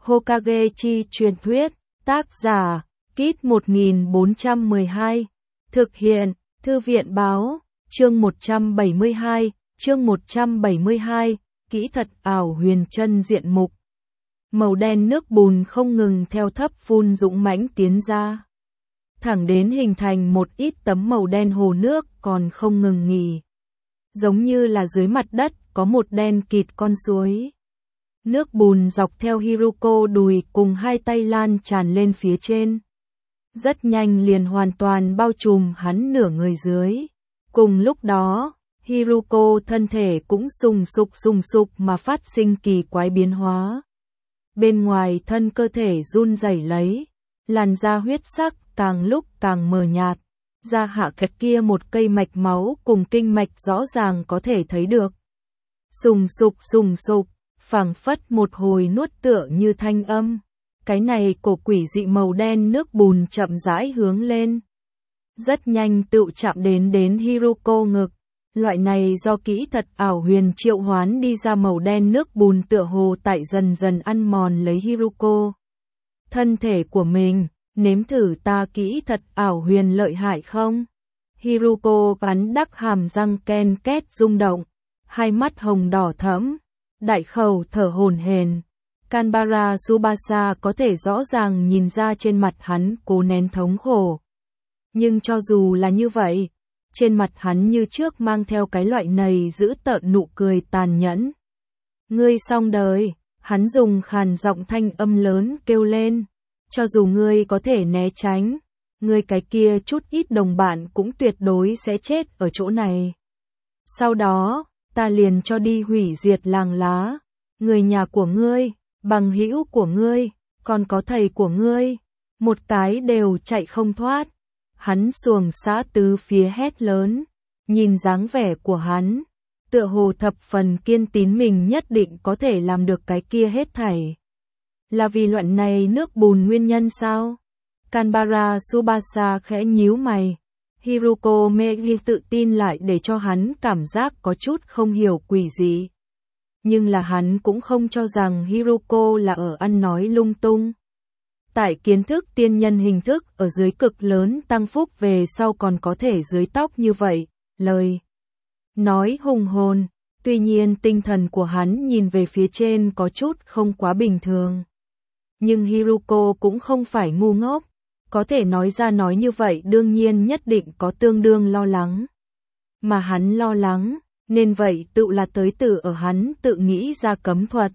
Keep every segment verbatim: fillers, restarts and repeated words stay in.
Hokage chi truyền thuyết, tác giả, Kit một nghìn bốn trăm mười hai, thực hiện, Thư viện báo, chương một trăm bảy mươi hai, chương một trăm bảy mươi hai, kỹ thuật ảo huyền chân diện mục. Màu đen nước bùn không ngừng theo thấp phun dũng mãnh tiến ra, thẳng đến hình thành một ít tấm màu đen hồ nước còn không ngừng nghỉ. Giống như là dưới mặt đất có một đen kịt con suối. Nước bùn dọc theo Hiruko đùi cùng hai tay lan tràn lên phía trên. Rất nhanh liền hoàn toàn bao trùm hắn nửa người dưới. Cùng lúc đó, Hiruko thân thể cũng sùng sục sùng sục mà phát sinh kỳ quái biến hóa. Bên ngoài thân cơ thể run rẩy lấy, làn da huyết sắc càng lúc càng mờ nhạt. Da hạ kẹt kia một cây mạch máu cùng kinh mạch rõ ràng có thể thấy được. Sùng sục sùng sục, phảng phất một hồi nuốt tựa như thanh âm. Cái này cổ quỷ dị màu đen nước bùn chậm rãi hướng lên. Rất nhanh tự chạm đến đến Hiruko ngực. Loại này do kỹ thuật ảo huyền triệu hoán đi ra màu đen nước bùn tựa hồ tại dần dần ăn mòn lấy Hiruko. Thân thể của mình, nếm thử ta kỹ thuật ảo huyền lợi hại không? Hiruko cắn đắc hàm răng ken két rung động, hai mắt hồng đỏ thẫm, đại khẩu thở hổn hển. Kanbara Tsubasa có thể rõ ràng nhìn ra trên mặt hắn cố nén thống khổ. Nhưng cho dù là như vậy, trên mặt hắn như trước mang theo cái loại này giữ tợn nụ cười tàn nhẫn. Ngươi xong đời, hắn dùng khàn giọng thanh âm lớn kêu lên. Cho dù ngươi có thể né tránh, ngươi cái kia chút ít đồng bạn cũng tuyệt đối sẽ chết ở chỗ này. Sau đó, ta liền cho đi hủy diệt làng lá, người nhà của ngươi, bằng hữu của ngươi, còn có thầy của ngươi, một cái đều chạy không thoát. Hắn xuồng xã tứ phía hét lớn, nhìn dáng vẻ của hắn, tựa hồ thập phần kiên tín mình nhất định có thể làm được cái kia hết thảy. Là vì loạn này nước bùn nguyên nhân sao? Kanbara Tsubasa khẽ nhíu mày. Hiruko Megi tự tin lại để cho hắn cảm giác có chút không hiểu quỷ gì. Nhưng là hắn cũng không cho rằng Hiruko là ở ăn nói lung tung. Tại kiến thức tiên nhân hình thức ở dưới cực lớn tăng phúc về sau còn có thể dưới tóc như vậy, lời nói hùng hồn. Tuy nhiên tinh thần của hắn nhìn về phía trên có chút không quá bình thường. Nhưng Hiruko cũng không phải ngu ngốc, có thể nói ra nói như vậy đương nhiên nhất định có tương đương lo lắng. Mà hắn lo lắng, nên vậy tự là tới từ ở hắn tự nghĩ ra cấm thuật.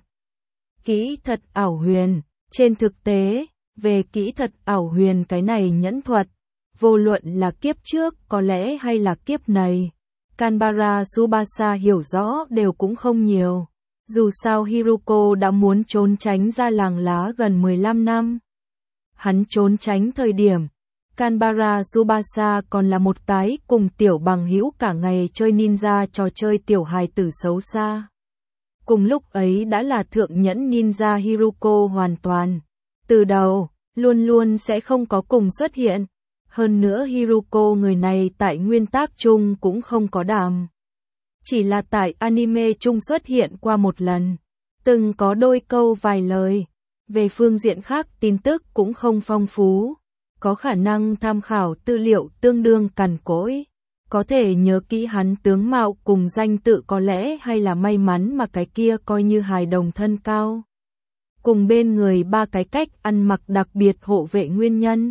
Kỹ thuật ảo huyền, trên thực tế, về kỹ thuật ảo huyền cái này nhẫn thuật, vô luận là kiếp trước có lẽ hay là kiếp này, Kanbara Tsubasa hiểu rõ đều cũng không nhiều. Dù sao Hiruko đã muốn trốn tránh ra làng lá gần mười lăm năm. Hắn trốn tránh thời điểm, Kanbara Tsubasa còn là một cái cùng tiểu bằng hữu cả ngày chơi ninja trò chơi tiểu hài tử xấu xa. Cùng lúc ấy đã là thượng nhẫn ninja Hiruko hoàn toàn. Từ đầu, luôn luôn sẽ không có cùng xuất hiện. Hơn nữa Hiruko người này tại nguyên tác chung cũng không có đàm. Chỉ là tại anime chung xuất hiện qua một lần, từng có đôi câu vài lời. Về phương diện khác tin tức cũng không phong phú, có khả năng tham khảo tư liệu tương đương cằn cỗi. Có thể nhớ kỹ hắn tướng mạo cùng danh tự có lẽ hay là may mắn mà cái kia coi như hài đồng thân cao. Cùng bên người ba cái cách ăn mặc đặc biệt hộ vệ nguyên nhân.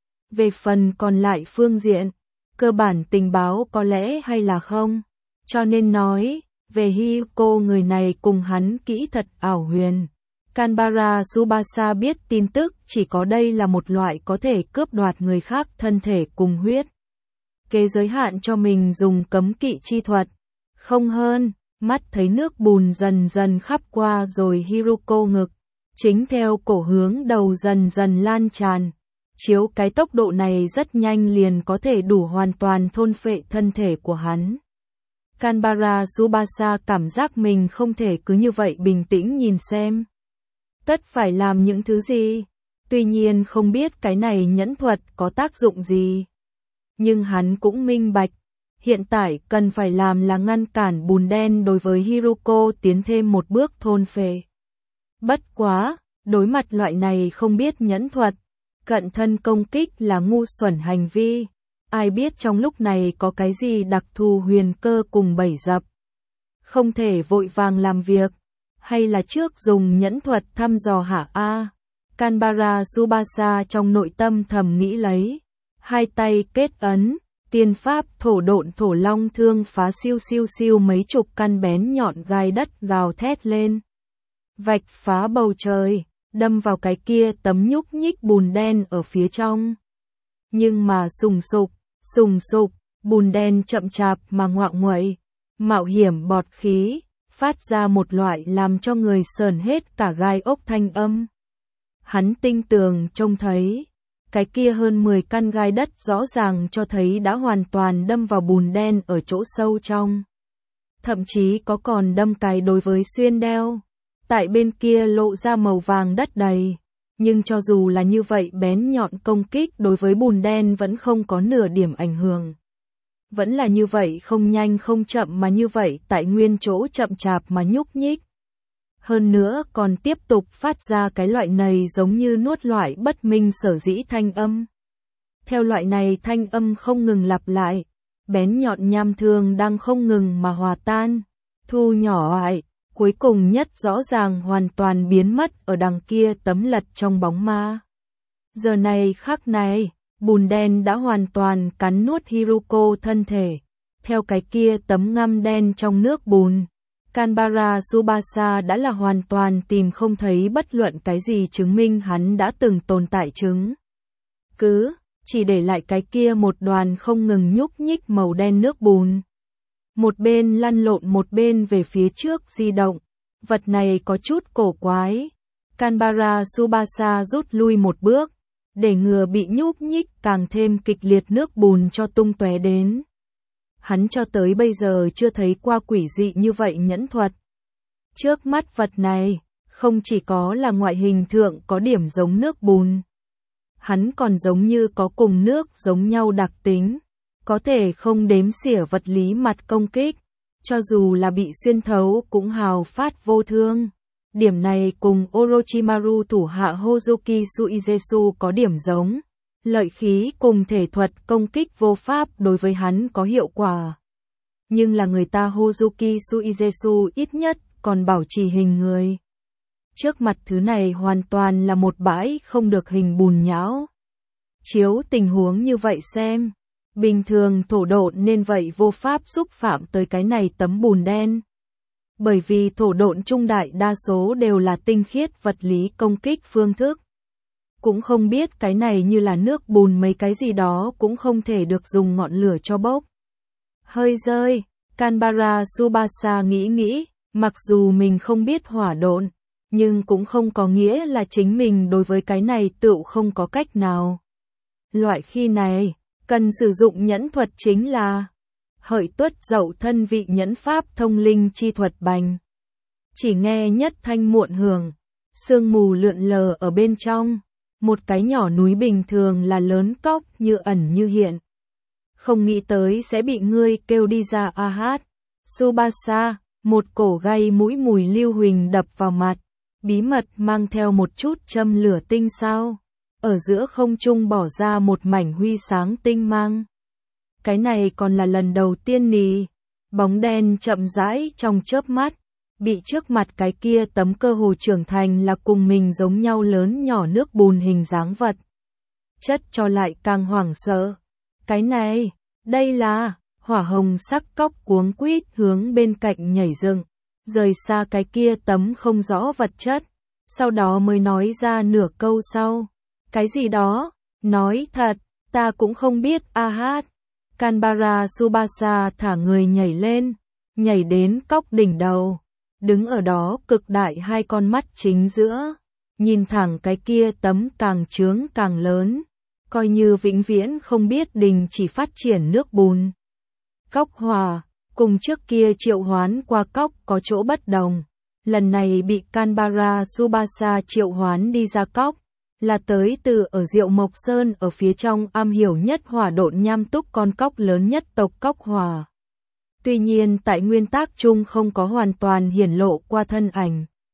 Về phần còn lại phương diện, cơ bản tình báo có lẽ hay là không. Cho nên nói, về Hiruko người này cùng hắn kỹ thuật ảo huyền. Kanbara Tsubasa biết tin tức chỉ có đây là một loại có thể cướp đoạt người khác thân thể cùng huyết. Kế giới hạn cho mình dùng cấm kỵ chi thuật. Không hơn, mắt thấy nước bùn dần dần khắp qua rồi Hiruko ngực. Chính theo cổ hướng đầu dần dần lan tràn. Chiếu cái tốc độ này rất nhanh liền có thể đủ hoàn toàn thôn phệ thân thể của hắn. Kanbara Tsubasa cảm giác mình không thể cứ như vậy bình tĩnh nhìn xem. Tất phải làm những thứ gì. Tuy nhiên không biết cái này nhẫn thuật có tác dụng gì. Nhưng hắn cũng minh bạch. Hiện tại cần phải làm là ngăn cản bùn đen đối với Hiruko tiến thêm một bước thôn phệ. Bất quá, Đối mặt loại này không biết nhẫn thuật, cận thân công kích là ngu xuẩn hành vi. Ai biết trong lúc này có cái gì đặc thù huyền cơ cùng bẫy dập. Không thể vội vàng làm việc, hay là trước dùng nhẫn thuật thăm dò hả a? Canberra Tsubasa trong nội tâm thầm nghĩ lấy, hai tay kết ấn, tiên pháp thổ độn thổ long thương phá siêu siêu siêu mấy chục căn bén nhọn gai đất gào thét lên. Vạch phá bầu trời, đâm vào cái kia tấm nhúc nhích bùn đen ở phía trong. Nhưng mà sùng sục, sùng sục, bùn đen chậm chạp mà ngoạo nguậy, mạo hiểm bọt khí, phát ra một loại làm cho người sờn hết cả gai ốc thanh âm. Hắn tinh tường trông thấy, cái kia hơn mười căn gai đất rõ ràng cho thấy đã hoàn toàn đâm vào bùn đen ở chỗ sâu trong. Thậm chí có còn đâm cài đối với xuyên đeo. Tại bên kia lộ ra màu vàng đất đầy. Nhưng cho dù là như vậy bén nhọn công kích đối với bùn đen vẫn không có nửa điểm ảnh hưởng. Vẫn là như vậy không nhanh không chậm mà như vậy tại nguyên chỗ chậm chạp mà nhúc nhích. Hơn nữa còn tiếp tục phát ra cái loại này giống như nuốt loại bất minh sở dĩ thanh âm. Theo loại này thanh âm không ngừng lặp lại, bén nhọn nham thương đang không ngừng mà hòa tan, thu nhỏ lại, cuối cùng nhất rõ ràng hoàn toàn biến mất ở đằng kia tấm lật trong bóng ma. Giờ này khắc này, bùn đen đã hoàn toàn cắn nuốt Hiruko thân thể, theo cái kia tấm ngăm đen trong nước bùn. Canberra Tsubasa đã là hoàn toàn tìm không thấy bất luận cái gì chứng minh hắn đã từng tồn tại chứng. Cứ, chỉ để lại cái kia một đoàn không ngừng nhúc nhích màu đen nước bùn. Một bên lăn lộn một bên về phía trước di động. Vật này có chút cổ quái. Canberra Tsubasa rút lui một bước, để ngừa bị nhúc nhích càng thêm kịch liệt nước bùn cho tung tóe đến. Hắn cho tới bây giờ chưa thấy qua quỷ dị như vậy nhẫn thuật. Trước mắt vật này, không chỉ có là ngoại hình thượng có điểm giống nước bùn. Hắn còn giống như có cùng nước giống nhau đặc tính, có thể không đếm xỉa vật lý mặt công kích, cho dù là bị xuyên thấu cũng hào phát vô thương. Điểm này cùng Orochimaru thủ hạ Hozuki Suizetsu có điểm giống. Lợi khí cùng thể thuật công kích vô pháp đối với hắn có hiệu quả. Nhưng là người ta Hozuki Suizetsu ít nhất còn bảo trì hình người. Trước mặt thứ này hoàn toàn là một bãi không được hình bùn nhão. Chiếu tình huống như vậy xem, bình thường thổ độn nên vậy vô pháp xúc phạm tới cái này tấm bùn đen. Bởi vì thổ độn trung đại đa số đều là tinh khiết vật lý công kích phương thức. Cũng không biết cái này như là nước bùn mấy cái gì đó cũng không thể được dùng ngọn lửa cho bốc. Hơi rơi, Canberra Tsubasa nghĩ nghĩ, mặc dù mình không biết hỏa độn, nhưng cũng không có nghĩa là chính mình đối với cái này tựu không có cách nào. Loại khi này, cần sử dụng nhẫn thuật chính là hợi tuất dậu thân vị nhẫn pháp thông linh chi thuật bành. Chỉ nghe nhất thanh muộn hưởng, sương mù lượn lờ ở bên trong. Một cái nhỏ núi bình thường là lớn cóc như ẩn như hiện. Không nghĩ tới sẽ bị ngươi kêu đi ra a hát. Tsubasa, một cổ gai mũi mùi lưu huỳnh đập vào mặt. Bí mật mang theo một chút châm lửa tinh sao. Ở giữa không trung bỏ ra một mảnh huy sáng tinh mang. Cái này còn là lần đầu tiên nì. Bóng đen chậm rãi trong chớp mắt. Bị trước mặt cái kia tấm cơ hồ trưởng thành là cùng mình giống nhau lớn nhỏ nước bùn hình dáng vật. Chất cho lại càng hoảng sợ. Cái này, đây là, hỏa hồng sắc cóc cuống quýt hướng bên cạnh nhảy dựng, rời xa cái kia tấm không rõ vật chất. Sau đó mới nói ra nửa câu sau. Cái gì đó, nói thật, ta cũng không biết a hát. Canberra Tsubasa thả người nhảy lên, nhảy đến cóc đỉnh đầu. Đứng ở đó cực đại hai con mắt chính giữa, nhìn thẳng cái kia tấm càng trướng càng lớn, coi như vĩnh viễn không biết đình chỉ phát triển nước bùn. Cóc hòa, cùng trước kia triệu hoán qua cóc có chỗ bất đồng, lần này bị Canberra Tsubasa triệu hoán đi ra cóc, là tới từ ở Diệu Mộc Sơn ở phía trong am hiểu nhất hỏa độn nham túc con cóc lớn nhất tộc cóc hòa. Tuy nhiên tại nguyên tác chung không có hoàn toàn hiển lộ qua thân ảnh.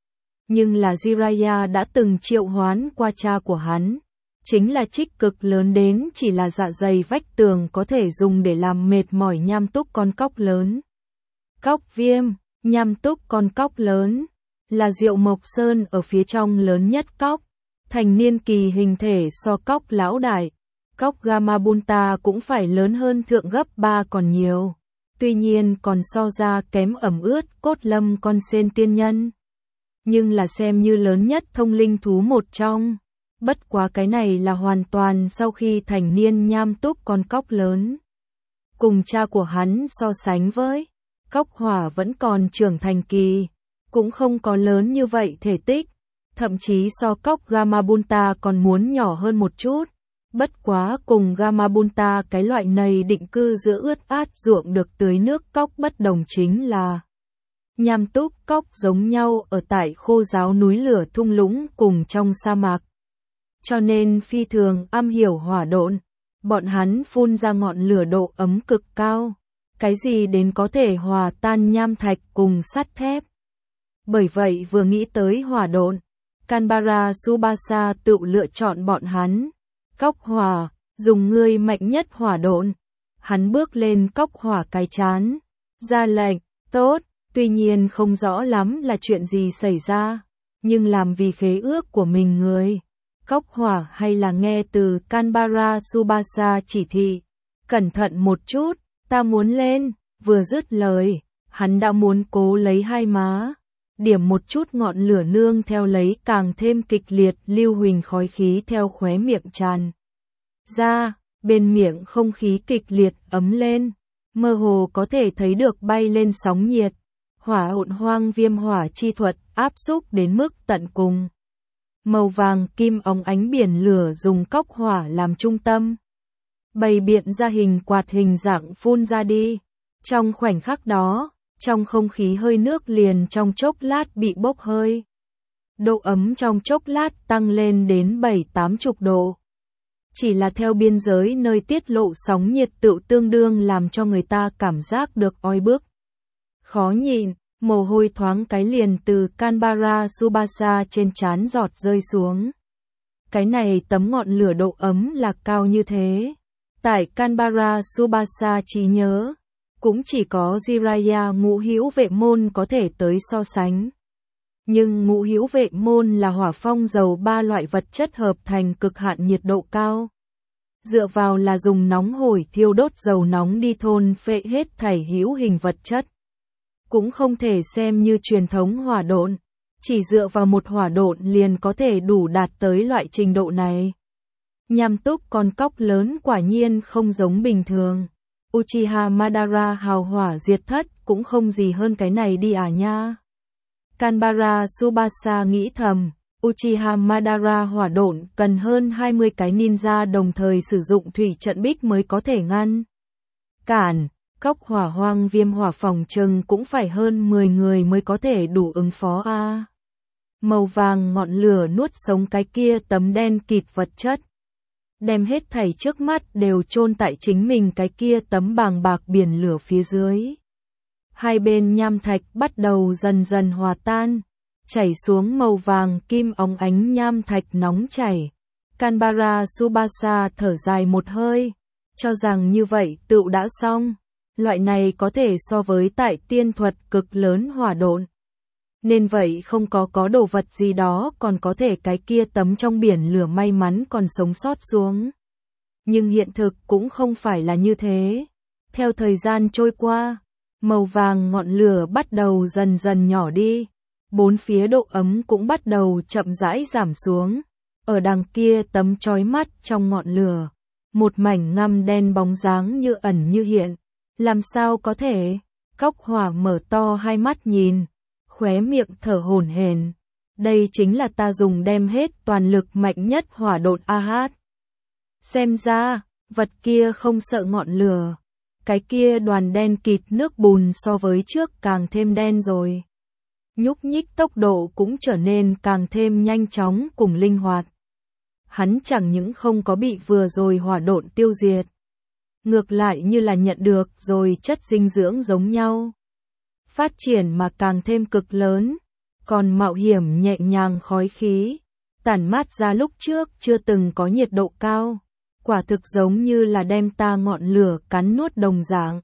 Nhưng là Jiraiya đã từng triệu hoán qua cha của hắn. Chính là trích cực lớn đến chỉ là dạ dày vách tường có thể dùng để làm mệt mỏi nham túc con cóc lớn. Cóc viêm, nham túc con cóc lớn, là Diệu Mộc Sơn ở phía trong lớn nhất cóc. Thành niên kỳ hình thể so cóc lão đại. Cóc Gamabunta cũng phải lớn hơn thượng gấp ba còn nhiều. Tuy nhiên còn so ra kém ẩm ướt cốt lâm con sen tiên nhân. Nhưng là xem như lớn nhất thông linh thú một trong. Bất quá cái này là hoàn toàn sau khi thành niên nham túc con cóc lớn. Cùng cha của hắn so sánh với, cóc hỏa vẫn còn trưởng thành kỳ, cũng không có lớn như vậy thể tích, thậm chí so cóc Gamabunta còn muốn nhỏ hơn một chút. Bất quá cùng Gamabunta cái loại này định cư giữa ướt át ruộng được tưới nước cóc bất đồng chính là nham túc cóc giống nhau ở tại khô ráo núi lửa thung lũng cùng trong sa mạc. Cho nên phi thường am hiểu hỏa độn, bọn hắn phun ra ngọn lửa độ ấm cực cao, cái gì đến có thể hòa tan nham thạch cùng sắt thép. Bởi vậy vừa nghĩ tới hỏa độn, Canberra Tsubasa tự lựa chọn bọn hắn. Cóc hỏa, dùng ngươi mạnh nhất hỏa độn. Hắn bước lên cóc hỏa cái chán, ra lệnh, tốt, tuy nhiên không rõ lắm là chuyện gì xảy ra, nhưng làm vì khế ước của mình người. Cóc hỏa hay là nghe từ Canberra Tsubasa chỉ thị, cẩn thận một chút, ta muốn lên, vừa dứt lời, hắn đã muốn cố lấy hai má, điểm một chút ngọn lửa nương theo lấy càng thêm kịch liệt lưu huỳnh khói khí theo khóe miệng tràn ra, bên miệng không khí kịch liệt ấm lên, mơ hồ có thể thấy được bay lên sóng nhiệt, hỏa hỗn hoang viêm hỏa chi thuật áp xúc đến mức tận cùng. Màu vàng kim óng ánh biển lửa dùng cóc hỏa làm trung tâm, bày biện ra hình quạt hình dạng phun ra đi. Trong khoảnh khắc đó, trong không khí hơi nước liền trong chốc lát bị bốc hơi. Độ ấm trong chốc lát tăng lên đến bảy tám chục độ. Chỉ là theo biên giới nơi tiết lộ sóng nhiệt tự tương đương làm cho người ta cảm giác được oi bức. Khó nhịn, mồ hôi thoáng cái liền từ Canberra Tsubasa trên trán giọt rơi xuống. Cái này tấm ngọn lửa độ ấm là cao như thế. Tại Canberra Tsubasa trí nhớ, cũng chỉ có Jiraiya ngũ hữu vệ môn có thể tới so sánh. Nhưng ngũ hữu vệ môn là hỏa phong dầu ba loại vật chất hợp thành cực hạn nhiệt độ cao. Dựa vào là dùng nóng hổi thiêu đốt dầu nóng đi thôn phệ hết thảy hữu hình vật chất. Cũng không thể xem như truyền thống hỏa độn, chỉ dựa vào một hỏa độn liền có thể đủ đạt tới loại trình độ này. Nham túc con cóc lớn quả nhiên không giống bình thường. Uchiha Madara hào hỏa diệt thất cũng không gì hơn cái này đi à nha. Canberra Tsubasa nghĩ thầm, Uchiha Madara hỏa độn cần hơn hai mươi cái ninja đồng thời sử dụng thủy trận bích mới có thể ngăn cản. Cóc hỏa hoang viêm hỏa phòng trừng cũng phải hơn mười người mới có thể đủ ứng phó a. À. Màu vàng ngọn lửa nuốt sống cái kia tấm đen kịt vật chất. Đem hết thảy trước mắt đều chôn tại chính mình cái kia tấm bàng bạc biển lửa phía dưới. Hai bên nham thạch bắt đầu dần dần hòa tan, chảy xuống màu vàng kim óng ánh nham thạch nóng chảy. Canberra Tsubasa thở dài một hơi, cho rằng như vậy tựu đã xong. Loại này có thể so với tại tiên thuật cực lớn hỏa độn. Nên vậy không có có đồ vật gì đó còn có thể cái kia tấm trong biển lửa may mắn còn sống sót xuống. Nhưng hiện thực cũng không phải là như thế. Theo thời gian trôi qua, màu vàng ngọn lửa bắt đầu dần dần nhỏ đi. Bốn phía độ ấm cũng bắt đầu chậm rãi giảm xuống. Ở đằng kia tấm chói mắt trong ngọn lửa, một mảnh ngăm đen bóng dáng như ẩn như hiện. Làm sao có thể? Cóc hỏa mở to hai mắt nhìn, khóe miệng thở hổn hển. Đây chính là ta dùng đem hết toàn lực mạnh nhất hỏa độn a hát. Xem ra, vật kia không sợ ngọn lửa. Cái kia đoàn đen kịt nước bùn so với trước càng thêm đen rồi. Nhúc nhích tốc độ cũng trở nên càng thêm nhanh chóng cùng linh hoạt. Hắn chẳng những không có bị vừa rồi hỏa độn tiêu diệt. Ngược lại như là nhận được rồi chất dinh dưỡng giống nhau. Phát triển mà càng thêm cực lớn. còn mạo hiểm nhẹ nhàng khói khí, tản mát ra lúc trước chưa từng có nhiệt độ cao, quả thực giống như là đem ta ngọn lửa cắn nuốt đồng dạng.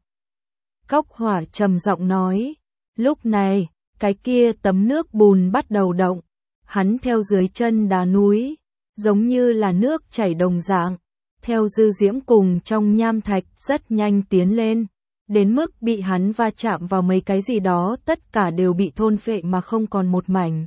Cốc Hỏa trầm giọng nói, lúc này, cái kia tấm nước bùn bắt đầu động, hắn theo dưới chân đá núi, giống như là nước chảy đồng dạng, theo dư diễm cùng trong nham thạch rất nhanh tiến lên, đến mức bị hắn va chạm vào mấy cái gì đó tất cả đều bị thôn phệ mà không còn một mảnh.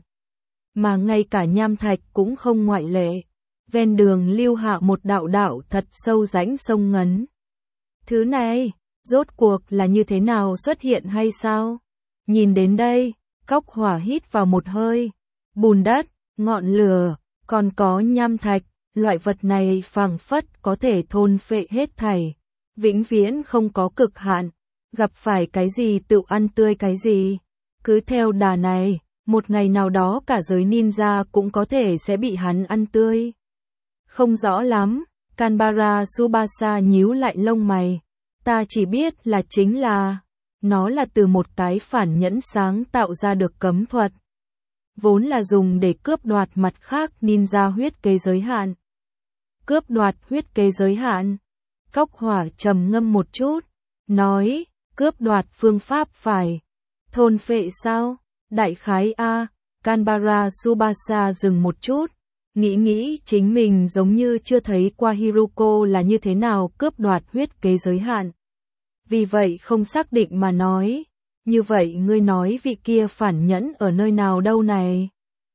Mà ngay cả nham thạch cũng không ngoại lệ, ven đường lưu hạ một đạo đạo thật sâu rãnh sông ngấn. Thứ này, rốt cuộc là như thế nào xuất hiện hay sao? Nhìn đến đây, Cốc Hỏa hít vào một hơi, bùn đất, ngọn lửa, còn có nham thạch, loại vật này phảng phất có thể thôn phệ hết thảy, vĩnh viễn không có cực hạn, gặp phải cái gì tự ăn tươi cái gì. Cứ theo đà này, một ngày nào đó cả giới ninja cũng có thể sẽ bị hắn ăn tươi. Không rõ lắm, Kanbara Tsubasa nhíu lại lông mày, ta chỉ biết là chính là, nó là từ một cái phản nhẫn sáng tạo ra được cấm thuật. Vốn là dùng để cướp đoạt mặt khác ninja huyết kế giới hạn. Cướp đoạt huyết kế giới hạn. Cốc Hỏa trầm ngâm một chút, nói, cướp đoạt phương pháp phải. Thôn phệ sao? Đại khái A, Kanbara Tsubasa dừng một chút, nghĩ nghĩ chính mình giống như chưa thấy qua Hiruko là như thế nào cướp đoạt huyết kế giới hạn. Vì vậy không xác định mà nói, như vậy ngươi nói vị kia phản nhẫn ở nơi nào đâu này?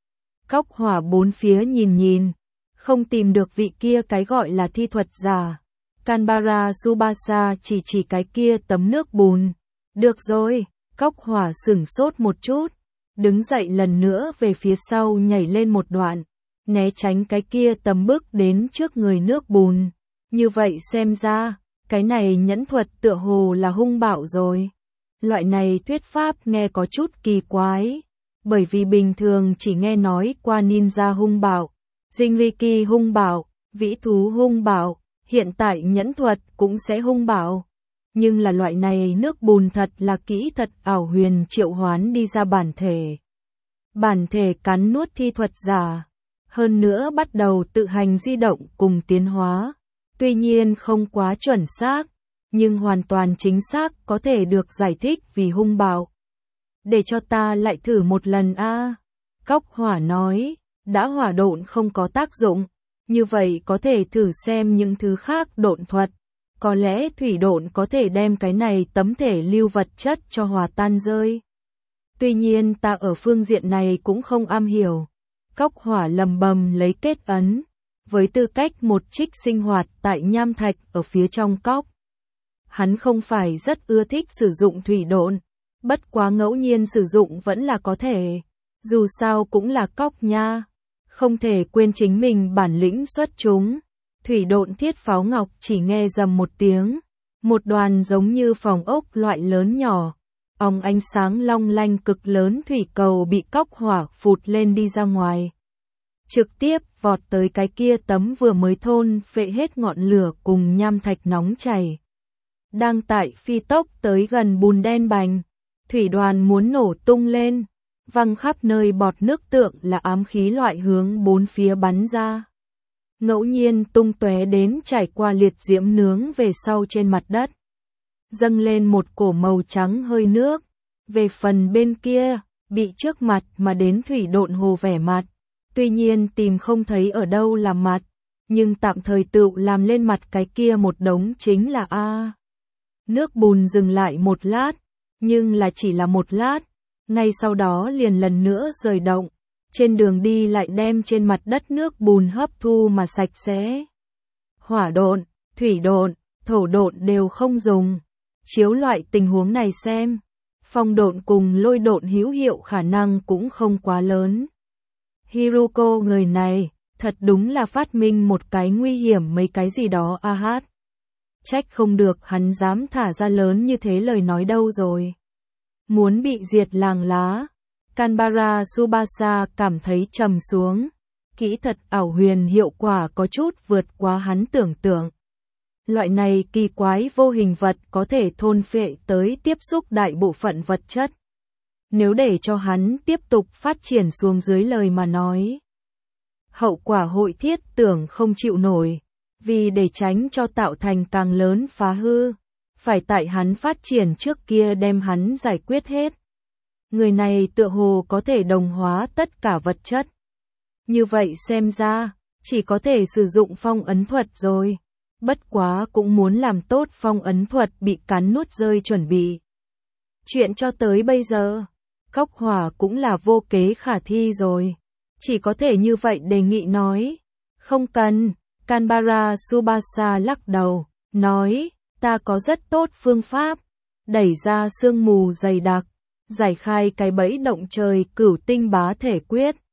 Cốc Hỏa bốn phía nhìn nhìn, không tìm được vị kia cái gọi là thi thuật giả. Kanbara Tsubasa chỉ chỉ cái kia tấm nước bùn. Được rồi, Cốc Hỏa sửng sốt một chút, đứng dậy lần nữa về phía sau nhảy lên một đoạn, né tránh cái kia tấm bước đến trước người nước bùn. Như vậy xem ra, cái này nhẫn thuật tựa hồ là hung bạo rồi. Loại này thuyết pháp nghe có chút kỳ quái, bởi vì bình thường chỉ nghe nói qua ninja hung bạo, Jinriki hung bạo, vĩ thú hung bạo, hiện tại nhẫn thuật cũng sẽ hung bạo. Nhưng là loại này nước bùn thật là kỹ thật ảo huyền triệu hoán đi ra bản thể. Bản thể cắn nuốt thi thuật giả, hơn nữa bắt đầu tự hành di động cùng tiến hóa. Tuy nhiên không quá chuẩn xác, nhưng hoàn toàn chính xác có thể được giải thích vì hung bạo. Để cho ta lại thử một lần a. Cốc Hỏa nói, đã hỏa độn không có tác dụng, như vậy có thể thử xem những thứ khác độn thuật. Có lẽ thủy độn có thể đem cái này tấm thể lưu vật chất cho hòa tan rơi. Tuy nhiên ta ở phương diện này cũng không am hiểu. Cốc Hỏa lầm bầm lấy kết ấn, với tư cách một trích sinh hoạt tại nham thạch ở phía trong cốc. Hắn không phải rất ưa thích sử dụng thủy độn, bất quá ngẫu nhiên sử dụng vẫn là có thể. Dù sao cũng là cốc nha, không thể quên chính mình bản lĩnh xuất chúng. Thủy độn thiết pháo ngọc chỉ nghe rầm một tiếng, một đoàn giống như phòng ốc loại lớn nhỏ, óng ánh sáng long lanh cực lớn thủy cầu bị Cốc Hỏa phụt lên đi ra ngoài. Trực tiếp vọt tới cái kia tấm vừa mới thôn phệ hết ngọn lửa cùng nham thạch nóng chảy. Đang tại phi tốc tới gần bùn đen bành, thủy đoàn muốn nổ tung lên, văng khắp nơi bọt nước tượng là ám khí loại hướng bốn phía bắn ra. Ngẫu nhiên tung tóe đến trải qua liệt diễm nướng về sau trên mặt đất. Dâng lên một cổ màu trắng hơi nước. Về phần bên kia, bị trước mặt mà đến thủy độn hồ vẻ mặt. Tuy nhiên tìm không thấy ở đâu là mặt, nhưng tạm thời tự làm lên mặt cái kia một đống chính là A. Nước bùn dừng lại một lát, nhưng là chỉ là một lát, ngay sau đó liền lần nữa rời động. Trên đường đi lại đem trên mặt đất nước bùn hấp thu mà sạch sẽ. Hỏa độn, thủy độn, thổ độn đều không dùng. Chiếu loại tình huống này xem, phong độn cùng lôi độn hữu hiệu khả năng cũng không quá lớn. Hiruko người này, thật đúng là phát minh một cái nguy hiểm mấy cái gì đó a hát. Trách không được hắn dám thả ra lớn như thế lời nói đâu rồi. Muốn bị diệt làng lá. Kanbara Tsubasa cảm thấy trầm xuống, kỹ thuật ảo huyền hiệu quả có chút vượt quá hắn tưởng tượng. Loại này kỳ quái vô hình vật có thể thôn phệ tới tiếp xúc đại bộ phận vật chất. Nếu để cho hắn tiếp tục phát triển xuống dưới lời mà nói, hậu quả hội thiết tưởng không chịu nổi, vì để tránh cho tạo thành càng lớn phá hư, phải tại hắn phát triển trước kia đem hắn giải quyết hết. Người này tựa hồ có thể đồng hóa tất cả vật chất. Như vậy xem ra, chỉ có thể sử dụng phong ấn thuật rồi. Bất quá cũng muốn làm tốt phong ấn thuật bị cắn nuốt rơi chuẩn bị. Chuyện cho tới bây giờ, Cốc Hỏa cũng là vô kế khả thi rồi. Chỉ có thể như vậy đề nghị nói. Không cần, Canberra Subasa lắc đầu, nói, ta có rất tốt phương pháp. Đẩy ra sương mù dày đặc, giải khai cái bẫy động trời cửu tinh bá thể quyết.